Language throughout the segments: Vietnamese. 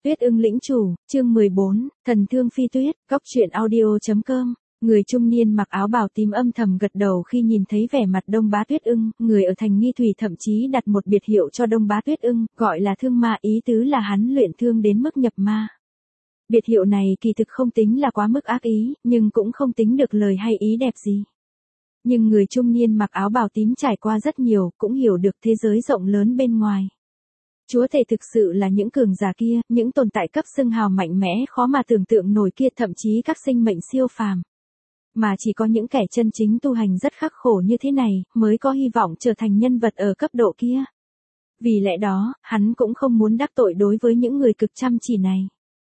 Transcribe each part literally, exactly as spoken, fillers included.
Tuyết ưng lĩnh chủ, chương mười bốn, thần thương phi tuyết, góc truyện audio.com. Người trung niên mặc áo bào tím âm thầm gật đầu khi nhìn thấy vẻ mặt Đông Bá Tuyết ưng, người ở thành Nghi Thủy thậm chí đặt một biệt hiệu cho Đông Bá Tuyết ưng, gọi là thương ma, ý tứ là hắn luyện thương đến mức nhập ma. Biệt hiệu này kỳ thực không tính là quá mức ác ý, nhưng cũng không tính được lời hay ý đẹp gì. Nhưng người trung niên mặc áo bào tím trải qua rất nhiều, cũng hiểu được thế giới rộng lớn bên ngoài. Chúa thể thực sự là những cường giả kia, những tồn tại cấp xưng hào mạnh mẽ khó mà tưởng tượng nổi kia, thậm chí các sinh mệnh siêu phàm. Mà chỉ có những kẻ chân chính tu hành rất khắc khổ như thế này, mới có hy vọng trở thành nhân vật ở cấp độ kia. Vì lẽ đó, hắn cũng không muốn đắc tội đối với những người cực chăm chỉ này.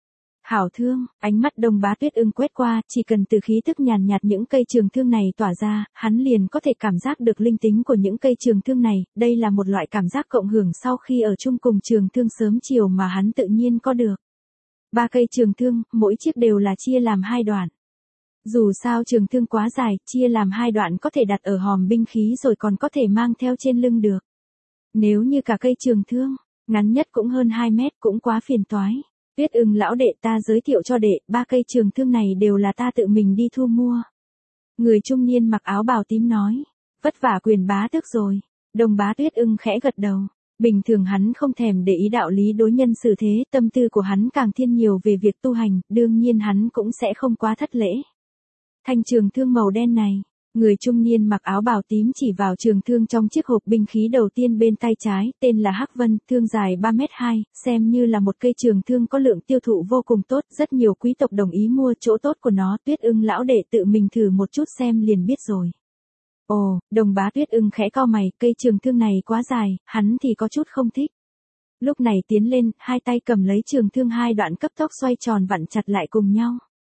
Hảo thương, ánh mắt Đông Bá Tuyết ưng quét qua, chỉ cần từ khí tức nhàn nhạt những cây trường thương này tỏa ra, hắn liền có thể cảm giác được linh tính của những cây trường thương này, đây là một loại cảm giác cộng hưởng sau khi ở chung cùng trường thương sớm chiều mà hắn tự nhiên có được. Ba cây trường thương, mỗi chiếc đều là chia làm hai đoạn. Dù sao trường thương quá dài, chia làm hai đoạn có thể đặt ở hòm binh khí rồi còn có thể mang theo trên lưng được. Nếu như cả cây trường thương, ngắn nhất cũng hơn hai mét, cũng quá phiền toái. Tuyết ưng lão đệ, ta giới thiệu cho đệ, ba cây trường thương này đều là ta tự mình đi thu mua. Người trung niên mặc áo bào tím nói, vất vả Quyền bá tước rồi. Đông Bá Tuyết ưng khẽ gật đầu. Bình thường hắn không thèm để ý đạo lý đối nhân xử thế, tâm tư của hắn càng thiên nhiều về việc tu hành, đương nhiên hắn cũng sẽ không quá thất lễ. Thanh trường thương màu đen này, người trung niên mặc áo bào tím chỉ vào trường thương trong chiếc hộp binh khí đầu tiên bên tay trái, tên là Hắc Vân, thương dài ba mét hai, xem như là một cây trường thương có lượng tiêu thụ vô cùng tốt, rất nhiều quý tộc đồng ý mua, chỗ tốt của nó, Tuyết ưng lão đệ tự mình thử một chút xem liền biết rồi. Ồ, Đông Bá Tuyết ưng khẽ cau mày, cây trường thương này quá dài, hắn thì có chút không thích. Lúc này tiến lên, hai tay cầm lấy trường thương, hai đoạn cấp tốc xoay tròn vặn chặt lại cùng nhau.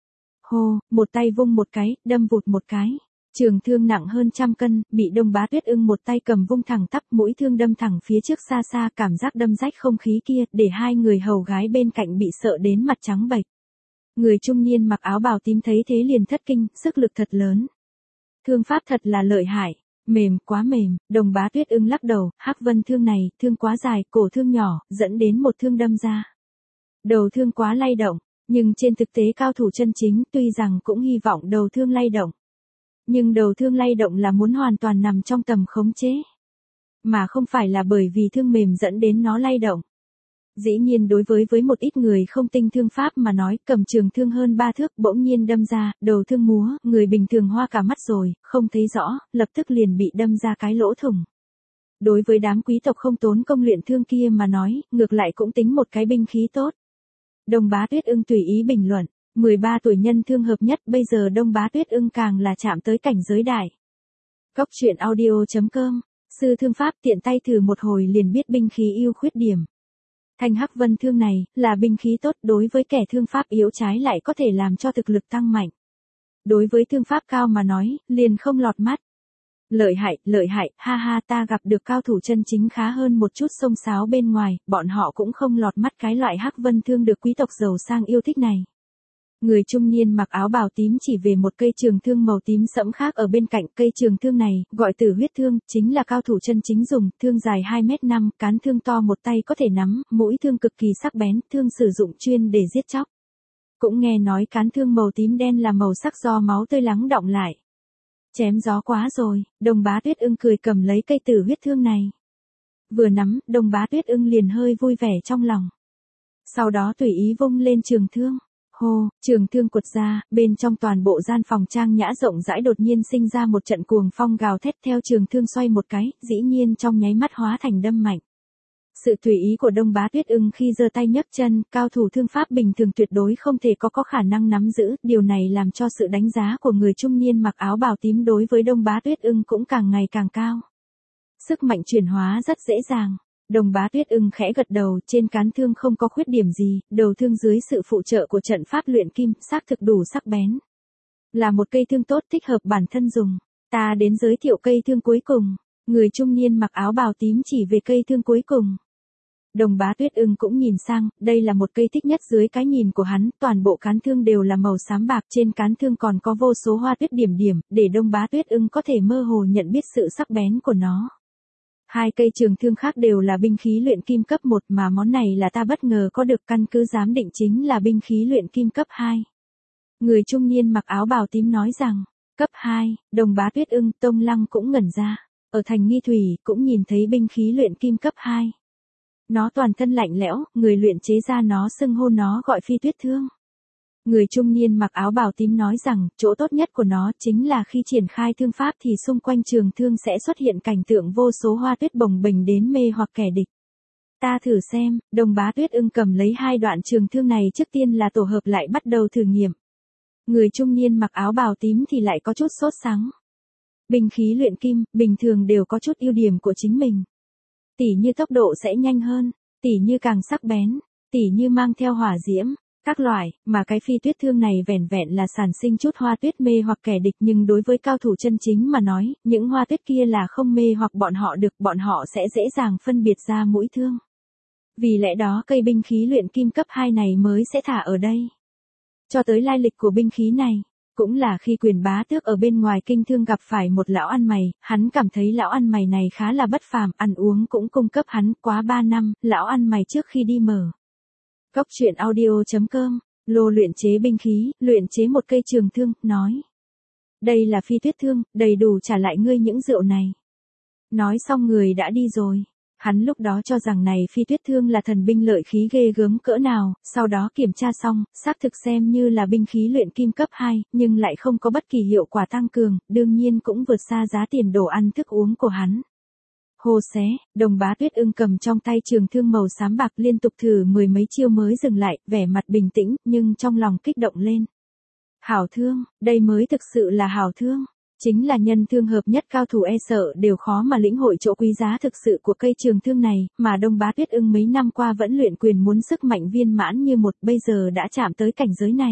Hô, một tay vung một cái, đâm vụt một cái. Trường thương nặng hơn trăm cân, bị Đông Bá Tuyết ưng một tay cầm vung thẳng tắp, mũi thương đâm thẳng phía trước xa xa, cảm giác đâm rách không khí kia, để hai người hầu gái bên cạnh bị sợ đến mặt trắng bệch. Người trung niên mặc áo bào tím thấy thế liền thất kinh, sức lực thật lớn. Thương pháp thật là lợi hại, mềm, quá mềm. Đông Bá Tuyết ưng lắc đầu, Hắc Vân thương này, thương quá dài, cổ thương nhỏ, dẫn đến một thương đâm ra. Đầu thương quá lay động, nhưng trên thực tế cao thủ chân chính tuy rằng cũng hy vọng đầu thương lay động. Nhưng đầu thương lay động là muốn hoàn toàn nằm trong tầm khống chế. Mà không phải là bởi vì thương mềm dẫn đến nó lay động. Dĩ nhiên đối với với một ít người không tinh thương pháp mà nói, cầm trường thương hơn ba thước bỗng nhiên đâm ra, đầu thương múa, người bình thường hoa cả mắt rồi, không thấy rõ, lập tức liền bị đâm ra cái lỗ thủng. Đối với đám quý tộc không tốn công luyện thương kia mà nói, ngược lại cũng tính một cái binh khí tốt. Đông Bá Tuyết ưng tùy ý bình luận. mười ba tuổi nhân thương hợp nhất, bây giờ Đông Bá Tuyết ưng càng là chạm tới cảnh giới đại. Góc truyện audio.com, sư thương pháp tiện tay thử một hồi liền biết binh khí ưu khuyết điểm. Thanh Hắc Vân thương này, là binh khí tốt, đối với kẻ thương pháp yếu trái lại có thể làm cho thực lực tăng mạnh. Đối với thương pháp cao mà nói, liền không lọt mắt. Lợi hại, lợi hại, ha ha, ta gặp được cao thủ chân chính khá hơn một chút xông xáo bên ngoài, bọn họ cũng không lọt mắt cái loại Hắc Vân thương được quý tộc giàu sang yêu thích này. Người trung niên mặc áo bào tím chỉ về một cây trường thương màu tím sẫm khác ở bên cạnh. Cây trường thương này, gọi Tử huyết thương, chính là cao thủ chân chính dùng, thương dài hai mét năm, cán thương to một tay có thể nắm, mũi thương cực kỳ sắc bén, thương sử dụng chuyên để giết chóc. Cũng nghe nói cán thương màu tím đen là màu sắc do máu tươi lắng đọng lại. Chém gió quá rồi, Đông Bá Tuyết ưng cười cầm lấy cây Tử huyết thương này. Vừa nắm, Đông Bá Tuyết ưng liền hơi vui vẻ trong lòng. Sau đó tùy ý vung lên trường thương. Hô, trường thương quật ra, bên trong toàn bộ gian phòng trang nhã rộng rãi đột nhiên sinh ra một trận cuồng phong gào thét, theo trường thương xoay một cái, dĩ nhiên trong nháy mắt hóa thành đâm mạnh. Sự tùy ý của Đông Bá Tuyết ưng khi giơ tay nhấc chân, cao thủ thương pháp bình thường tuyệt đối không thể có có khả năng nắm giữ, điều này làm cho sự đánh giá của người trung niên mặc áo bào tím đối với Đông Bá Tuyết ưng cũng càng ngày càng cao. Sức mạnh chuyển hóa rất dễ dàng. Đông Bá Tuyết ưng khẽ gật đầu, trên cán thương không có khuyết điểm gì, đầu thương dưới sự phụ trợ của trận pháp luyện kim, xác thực đủ sắc bén. Là một cây thương tốt thích hợp bản thân dùng. Ta đến giới thiệu cây thương cuối cùng. Người trung niên mặc áo bào tím chỉ về cây thương cuối cùng. Đông Bá Tuyết ưng cũng nhìn sang, đây là một cây thích nhất dưới cái nhìn của hắn, toàn bộ cán thương đều là màu xám bạc, trên cán thương còn có vô số hoa tuyết điểm điểm, để Đông Bá Tuyết ưng có thể mơ hồ nhận biết sự sắc bén của nó. Hai cây trường thương khác đều là binh khí luyện kim cấp một mà món này là ta bất ngờ có được, căn cứ giám định chính là binh khí luyện kim cấp hai. Người trung niên mặc áo bào tím nói rằng, cấp hai, Đồng Bá Tuyết Ưng, Tông Lăng cũng ngẩn ra, ở thành Nghi Thủy cũng nhìn thấy binh khí luyện kim cấp hai. Nó toàn thân lạnh lẽo, người luyện chế ra nó xưng hô nó gọi phi tuyết thương. Người trung niên mặc áo bào tím nói rằng, chỗ tốt nhất của nó chính là khi triển khai thương pháp thì xung quanh trường thương sẽ xuất hiện cảnh tượng vô số hoa tuyết bồng bềnh đến mê hoặc kẻ địch. Ta thử xem. Đồng Bá Tuyết Ưng cầm lấy hai đoạn trường thương này, trước tiên là tổ hợp lại bắt đầu thử nghiệm. Người trung niên mặc áo bào tím thì lại có chút sốt sắng. Binh khí luyện kim, bình thường đều có chút ưu điểm của chính mình. Tỉ như tốc độ sẽ nhanh hơn, tỉ như càng sắc bén, tỉ như mang theo hỏa diễm, các loại, mà cái phi tuyết thương này vẻn vẹn là sản sinh chút hoa tuyết mê hoặc kẻ địch, nhưng đối với cao thủ chân chính mà nói, những hoa tuyết kia là không mê hoặc bọn họ được, bọn họ sẽ dễ dàng phân biệt ra mũi thương. Vì lẽ đó cây binh khí luyện kim cấp hai này mới sẽ thả ở đây. Cho tới lai lịch của binh khí này, cũng là khi Quyền Bá Tước ở bên ngoài kinh thương gặp phải một lão ăn mày, hắn cảm thấy lão ăn mày này khá là bất phàm, ăn uống cũng cung cấp hắn, quá ba năm, lão ăn mày trước khi đi mở Cốc truyện audio chấm com, lô luyện chế binh khí, luyện chế một cây trường thương, nói. Đây là phi tuyết thương, đầy đủ trả lại ngươi những rượu này. Nói xong người đã đi rồi. Hắn lúc đó cho rằng này phi tuyết thương là thần binh lợi khí ghê gớm cỡ nào, sau đó kiểm tra xong, xác thực xem như là binh khí luyện kim cấp hai, nhưng lại không có bất kỳ hiệu quả tăng cường, đương nhiên cũng vượt xa giá tiền đồ ăn thức uống của hắn. Hô xé, Đồng Bá Tuyết Ưng cầm trong tay trường thương màu xám bạc liên tục thử mười mấy chiêu mới dừng lại, vẻ mặt bình tĩnh, nhưng trong lòng kích động lên. Hảo thương, đây mới thực sự là hảo thương. Chính là nhân thương hợp nhất, cao thủ e sợ đều khó mà lĩnh hội chỗ quý giá thực sự của cây trường thương này, mà Đồng Bá Tuyết Ưng mấy năm qua vẫn luyện quyền muốn sức mạnh viên mãn như một, bây giờ đã chạm tới cảnh giới này.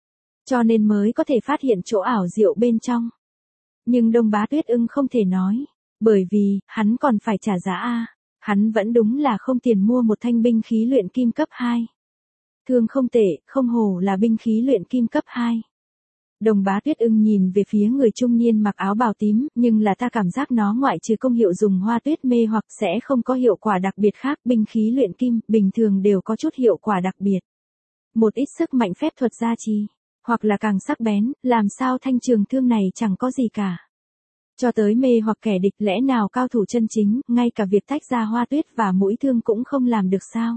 Cho nên mới có thể phát hiện chỗ ảo diệu bên trong. Nhưng Đồng Bá Tuyết Ưng không thể nói, bởi vì, hắn còn phải trả giá a. Hắn vẫn đúng là không tiền mua một thanh binh khí luyện kim cấp hai. Thương không tệ, không hổ là binh khí luyện kim cấp hai. Đồng Bá Tuyết Ưng nhìn về phía người trung niên mặc áo bào tím, nhưng là ta cảm giác nó ngoại trừ công hiệu dùng hoa tuyết mê hoặc sẽ không có hiệu quả đặc biệt khác, binh khí luyện kim, bình thường đều có chút hiệu quả đặc biệt. Một ít sức mạnh phép thuật gia trì, hoặc là càng sắc bén, làm sao thanh trường thương này chẳng có gì cả. Cho tới mê hoặc kẻ địch, lẽ nào cao thủ chân chính, ngay cả việc tách ra hoa tuyết và mũi thương cũng không làm được sao?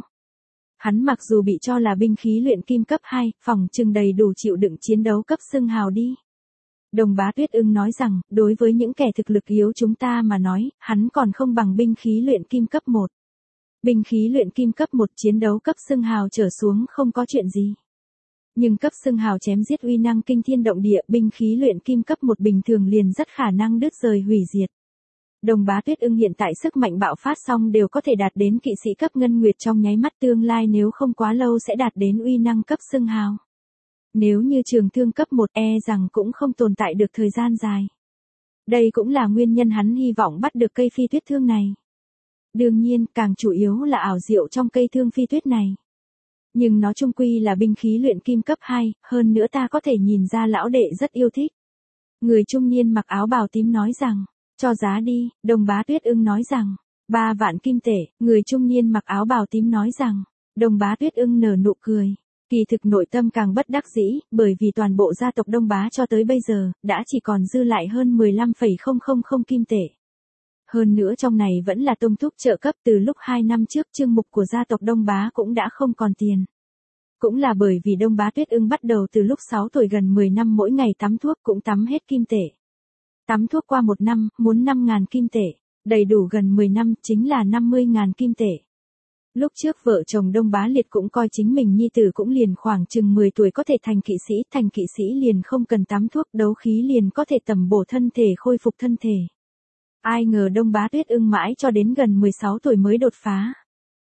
Hắn mặc dù bị cho là binh khí luyện kim cấp hai, phòng chừng đầy đủ chịu đựng chiến đấu cấp xưng hào đi. Đồng Bá Tuyết Ưng nói rằng, đối với những kẻ thực lực yếu chúng ta mà nói, hắn còn không bằng binh khí luyện kim cấp một. Binh khí luyện kim cấp một chiến đấu cấp xưng hào trở xuống không có chuyện gì. Nhưng cấp xưng hào chém giết uy năng kinh thiên động địa, binh khí luyện kim cấp một bình thường liền rất khả năng đứt rời hủy diệt. Đồng Bá Tuyết Ưng hiện tại sức mạnh bạo phát xong đều có thể đạt đến kỵ sĩ cấp ngân nguyệt trong nháy mắt, tương lai nếu không quá lâu sẽ đạt đến uy năng cấp xưng hào. Nếu như trường thương cấp một e rằng cũng không tồn tại được thời gian dài. Đây cũng là nguyên nhân hắn hy vọng bắt được cây phi tuyết thương này. Đương nhiên, càng chủ yếu là ảo diệu trong cây thương phi tuyết này. Nhưng nó chung quy là binh khí luyện kim cấp hai, hơn nữa ta có thể nhìn ra lão đệ rất yêu thích. Người trung niên mặc áo bào tím nói rằng, cho giá đi. Đồng Bá Tuyết Ưng nói rằng, ba vạn kim tệ. Người trung niên mặc áo bào tím nói rằng, Đồng Bá Tuyết Ưng nở nụ cười. Kỳ thực nội tâm càng bất đắc dĩ, bởi vì toàn bộ gia tộc Đông Bá cho tới bây giờ, đã chỉ còn dư lại hơn mười lăm phẩy không không không kim tệ. Hơn nữa trong này vẫn là tông thúc trợ cấp, từ lúc hai năm trước chương mục của gia tộc Đông Bá cũng đã không còn tiền. Cũng là bởi vì Đồng Bá Tuyết Ưng bắt đầu từ lúc sáu tuổi gần mười năm mỗi ngày tắm thuốc cũng tắm hết kim tệ. Tắm thuốc qua một năm, muốn năm ngàn kim tệ, đầy đủ gần mười năm, chính là năm mươi ngàn kim tệ. Lúc trước vợ chồng Đông Bá Liệt cũng coi chính mình nhi tử cũng liền khoảng chừng mười tuổi có thể thành kỵ sĩ, thành kỵ sĩ liền không cần tắm thuốc, đấu khí liền có thể tầm bổ thân thể, khôi phục thân thể. Ai ngờ Đồng Bá Tuyết Ưng mãi cho đến gần mười sáu tuổi mới đột phá.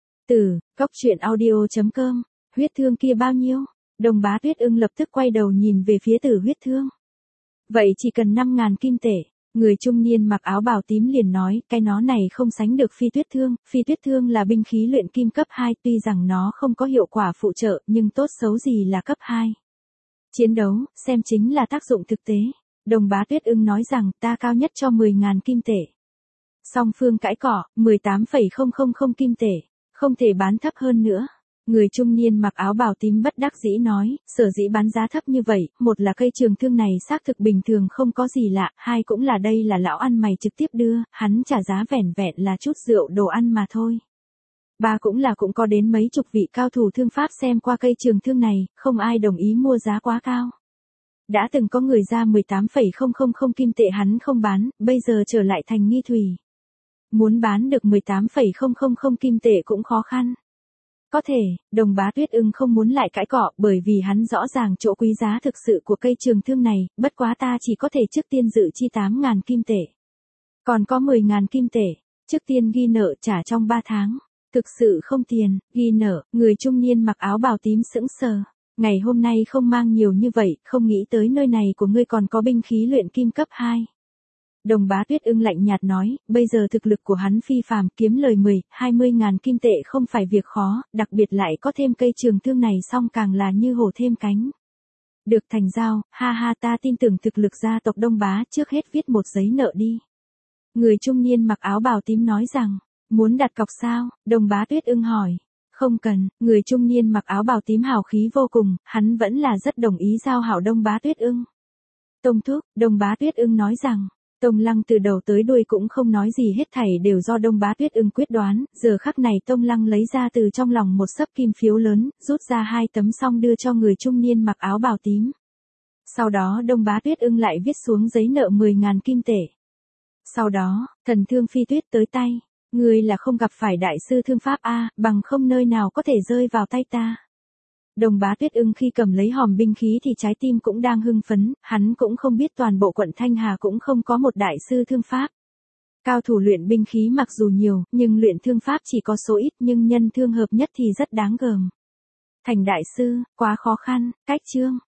Từ Cốc truyện audio chấm com, huyết thương kia bao nhiêu? Đồng Bá Tuyết Ưng lập tức quay đầu nhìn về phía Tử huyết thương. Vậy chỉ cần năm ngàn kim tệ. Người trung niên mặc áo bào tím liền nói, cái nó này không sánh được phi tuyết thương, phi tuyết thương là binh khí luyện kim cấp hai, tuy rằng nó không có hiệu quả phụ trợ, nhưng tốt xấu gì là cấp hai. Chiến đấu, xem chính là tác dụng thực tế. Đồng Bá Tuyết Ưng nói rằng, ta cao nhất cho mười ngàn kim tệ. Song phương cãi cọ, mười tám phẩy không không không kim tệ, không thể bán thấp hơn nữa. Người trung niên mặc áo bào tím bất đắc dĩ nói, sở dĩ bán giá thấp như vậy, một là cây trường thương này xác thực bình thường không có gì lạ, hai cũng là đây là lão ăn mày trực tiếp đưa, hắn trả giá vẻn vẹn là chút rượu đồ ăn mà thôi. Ba cũng là cũng có đến mấy chục vị cao thủ thương pháp xem qua cây trường thương này, không ai đồng ý mua giá quá cao. Đã từng có người ra mười tám phẩy không không không kim tệ hắn không bán, bây giờ trở lại thành nghi thủy. Muốn bán được mười tám phẩy không không không kim tệ cũng khó khăn. Có thể, Đồng Bá Tuyết Ưng không muốn lại cãi cọ bởi vì hắn rõ ràng chỗ quý giá thực sự của cây trường thương này, bất quá ta chỉ có thể trước tiên dự chi tám ngàn kim tệ. Còn có mười ngàn kim tệ, trước tiên ghi nợ trả trong ba tháng. Thực sự không tiền, ghi nợ, người trung niên mặc áo bào tím sững sờ. Ngày hôm nay không mang nhiều như vậy, không nghĩ tới nơi này của ngươi còn có binh khí luyện kim cấp hai. Đồng Bá Tuyết Ưng lạnh nhạt nói, bây giờ thực lực của hắn phi phàm, kiếm lời mười, hai mươi ngàn kim tệ không phải việc khó, đặc biệt lại có thêm cây trường thương này xong càng là như hổ thêm cánh. Được thành giao, ha ha ta tin tưởng thực lực gia tộc Đông Bá, trước hết viết một giấy nợ đi. Người trung niên mặc áo bào tím nói rằng, muốn đặt cọc sao? Đồng Bá Tuyết Ưng hỏi. Không cần, người trung niên mặc áo bào tím hào khí vô cùng, hắn vẫn là rất đồng ý giao hảo Đông Bá Tuyết Ưng. Tông thúc, Đông Bá Tuyết Ưng nói rằng, Tông Lăng từ đầu tới đuôi cũng không nói gì hết thảy đều do Đông Bá Tuyết Ưng quyết đoán, giờ khắc này Tông Lăng lấy ra từ trong lòng một xấp kim phiếu lớn, rút ra hai tấm xong đưa cho người trung niên mặc áo bào tím. Sau đó Đông Bá Tuyết Ưng lại viết xuống giấy nợ mười ngàn kim tệ. Sau đó, thần thương phi tuyết tới tay. Ngươi là không gặp phải đại sư thương pháp a, bằng không nơi nào có thể rơi vào tay ta. Đồng Bá Tuyết Ưng khi cầm lấy hòm binh khí thì trái tim cũng đang hưng phấn, hắn cũng không biết toàn bộ quận Thanh Hà cũng không có một đại sư thương pháp. Cao thủ luyện binh khí mặc dù nhiều, nhưng luyện thương pháp chỉ có số ít, nhưng nhân thương hợp nhất thì rất đáng gờm. Thành đại sư, quá khó khăn, cách chương.